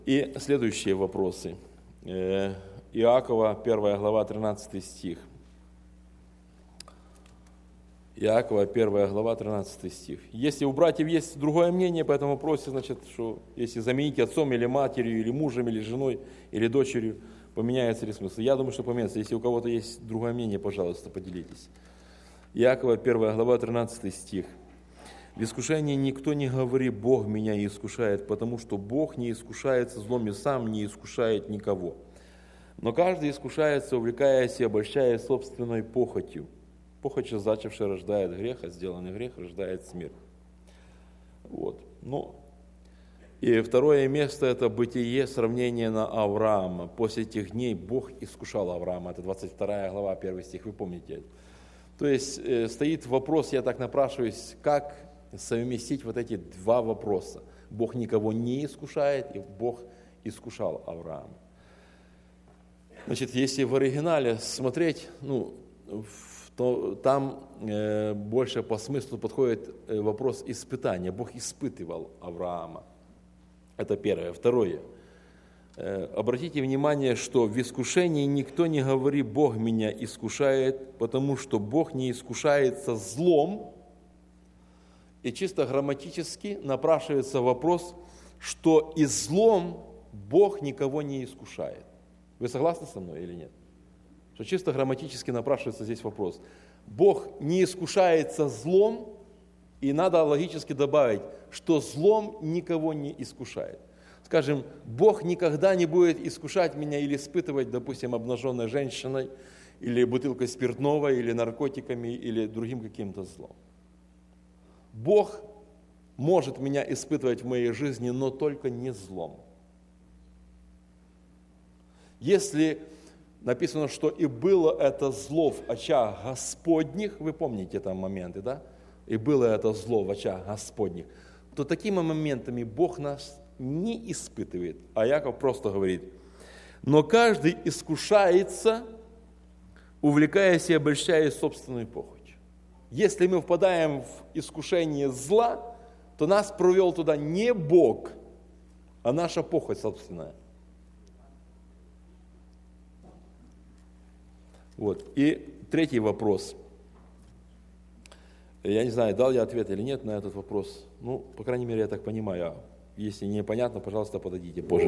И следующие вопросы. Иакова, 1 глава, 13 стих. Иакова, 1 глава, 13 стих. Если у братьев есть другое мнение по этому вопросу, значит, что если заменить отцом или матерью, или мужем, или женой, или дочерью, поменяется ли смысл? Я думаю, что поменяется. Если у кого-то есть другое мнение, пожалуйста, поделитесь. Иакова, 1 глава, 13 стих. В искушении никто не говори, Бог меня искушает, потому что Бог не искушается злом и сам не искушает никого. Но каждый искушается, увлекаясь и обольщаясь собственной похотью. Похоть же зачавшая рождает грех, а сделанный грех рождает смерть. Вот. Ну, и второе место – это Бытие, сравнение на Авраама. После этих дней Бог искушал Авраама. Это 22 глава, 1 стих, вы помните это. То есть стоит вопрос, я так напрашиваюсь, как совместить вот эти два вопроса. Бог никого не искушает, и Бог искушал Авраама. Значит, если в оригинале смотреть, то там больше по смыслу подходит вопрос испытания. Бог испытывал Авраама. Это первое. Второе. Обратите внимание, что в искушении никто не говорит, Бог меня искушает, потому что Бог не искушается злом. И чисто грамматически напрашивается вопрос, что и злом Бог никого не искушает. Вы согласны со мной или нет? Что чисто грамматически напрашивается здесь вопрос. Бог не искушается злом, и надо логически добавить, что злом никого не искушает. Скажем, Бог никогда не будет искушать меня или испытывать, допустим, обнаженной женщиной, или бутылкой спиртного, или наркотиками, или другим каким-то злом. Бог может меня испытывать в моей жизни, но только не злом. Если написано, что и было это зло в очах Господних, вы помните там моменты, да? И было это зло в очах Господних, то такими моментами Бог нас не испытывает. А Иаков просто говорит, но каждый искушается, увлекаясь и обольщаясь собственной похотью. Если мы впадаем в искушение зла, то нас провел туда не Бог, а наша похоть собственная. Вот. И третий вопрос. Я не знаю, дал я ответ или нет на этот вопрос. По крайней мере, я так понимаю. Если непонятно, пожалуйста, подойдите позже.